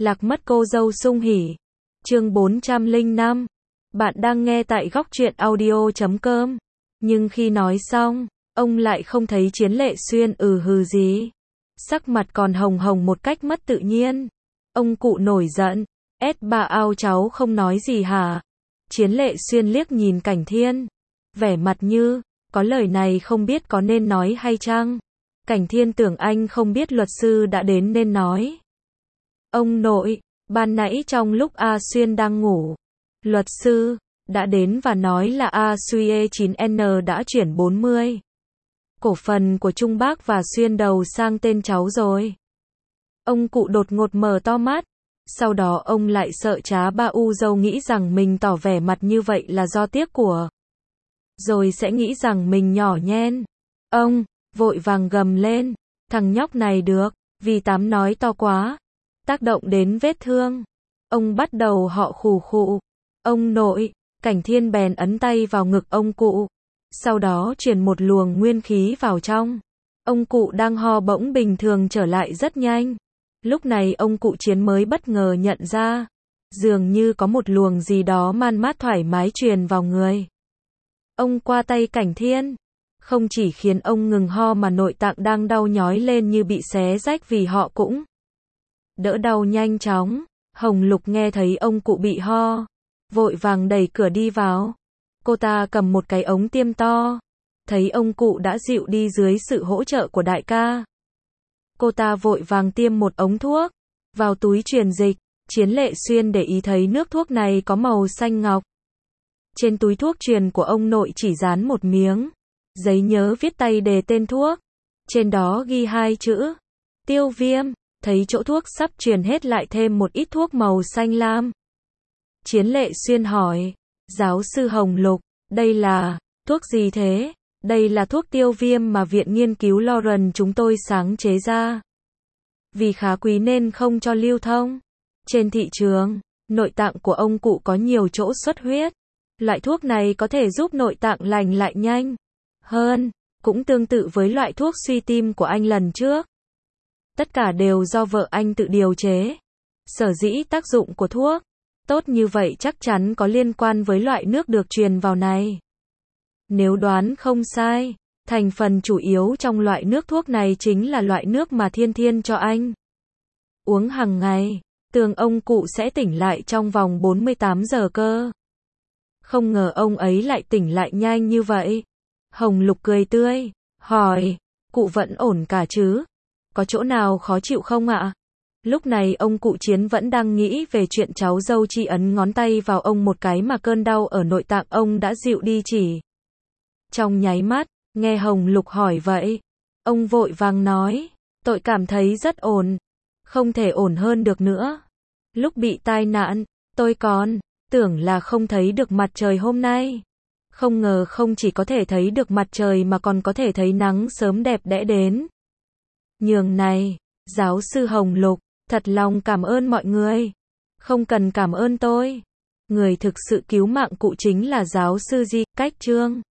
Lạc mất cô dâu sung hỉ. Chương 405. Bạn đang nghe tại góc truyện audio.com. Nhưng khi nói xong, ông lại không thấy Chiến Lệ Xuyên hừ gì. Sắc mặt còn hồng hồng một cách mất tự nhiên. Ông cụ nổi giận. Bà ao cháu không nói gì hả? Chiến Lệ Xuyên liếc nhìn Cảnh Thiên. Vẻ mặt như, có lời này không biết có nên nói hay chăng? Cảnh Thiên tưởng anh không biết luật sư đã đến nên nói. Ông nội, ban nãy trong lúc A Xuyên đang ngủ, luật sư đã đến và nói là A Xuyên 9N đã chuyển 40 cổ phần của Trung Bác và Xuyên Đầu sang tên cháu rồi. Ông cụ đột ngột mở to mắt, sau đó ông lại sợ chá ba u dâu nghĩ rằng mình tỏ vẻ mặt như vậy là do tiếc của, rồi sẽ nghĩ rằng mình nhỏ nhen. Ông vội vàng gầm lên, thằng nhóc này được, vì tám nói to quá, tác động đến vết thương. Ông bắt đầu họ khù khụ. Ông nội, Cảnh Thiên bèn ấn tay vào ngực ông cụ, sau đó truyền một luồng nguyên khí vào trong. Ông cụ đang ho bỗng bình thường trở lại rất nhanh. Lúc này ông cụ Chiến mới bất ngờ nhận ra, dường như có một luồng gì đó man mát thoải mái truyền vào người. Ông qua tay Cảnh Thiên, không chỉ khiến ông ngừng ho mà nội tạng đang đau nhói lên như bị xé rách vì họ cũng đỡ đau nhanh chóng. Hồng Lục nghe thấy ông cụ bị ho, vội vàng đẩy cửa đi vào. Cô ta cầm một cái ống tiêm to, thấy ông cụ đã dịu đi dưới sự hỗ trợ của đại ca. Cô ta vội vàng tiêm một ống thuốc vào túi truyền dịch. Chiến Lệ Xuyên để ý thấy nước thuốc này có màu xanh ngọc. Trên túi thuốc truyền của ông nội chỉ dán một miếng giấy nhớ viết tay đề tên thuốc. Trên đó ghi hai chữ: tiêu viêm. Thấy chỗ thuốc sắp truyền hết lại thêm một ít thuốc màu xanh lam. Chiến Lệ Xuyên hỏi, giáo sư Hồng Lục, đây là thuốc gì thế? Đây là thuốc tiêu viêm mà Viện Nghiên cứu Lauren chúng tôi sáng chế ra. Vì khá quý nên không cho lưu thông trên thị trường. Nội tạng của ông cụ có nhiều chỗ xuất huyết. Loại thuốc này có thể giúp nội tạng lành lại nhanh hơn, cũng tương tự với loại thuốc suy tim của anh lần trước. Tất cả đều do vợ anh tự điều chế. Sở dĩ tác dụng của thuốc tốt như vậy chắc chắn có liên quan với loại nước được truyền vào này. Nếu đoán không sai, thành phần chủ yếu trong loại nước thuốc này chính là loại nước mà Thiên Thiên cho anh uống hàng ngày. Tưởng ông cụ sẽ tỉnh lại trong vòng 48 giờ cơ. Không ngờ ông ấy lại tỉnh lại nhanh như vậy. Hồng Lục cười tươi, hỏi, cụ vẫn ổn cả chứ? Có chỗ nào khó chịu không ạ? Lúc này ông cụ Chiến vẫn đang nghĩ về chuyện cháu dâu chỉ ấn ngón tay vào ông một cái mà cơn đau ở nội tạng ông đã dịu đi chỉ trong nháy mắt. Nghe Hồng Lục hỏi vậy, ông vội vàng nói, tôi cảm thấy rất ổn, không thể ổn hơn được nữa. Lúc bị tai nạn, tôi còn tưởng là không thấy được mặt trời hôm nay. Không ngờ không chỉ có thể thấy được mặt trời mà còn có thể thấy nắng sớm đẹp đẽ đến nhường này. Giáo sư Hồng Lục, thật lòng cảm ơn mọi người. Không cần cảm ơn tôi. Người thực sự cứu mạng cụ chính là giáo sư Di Cách Trương.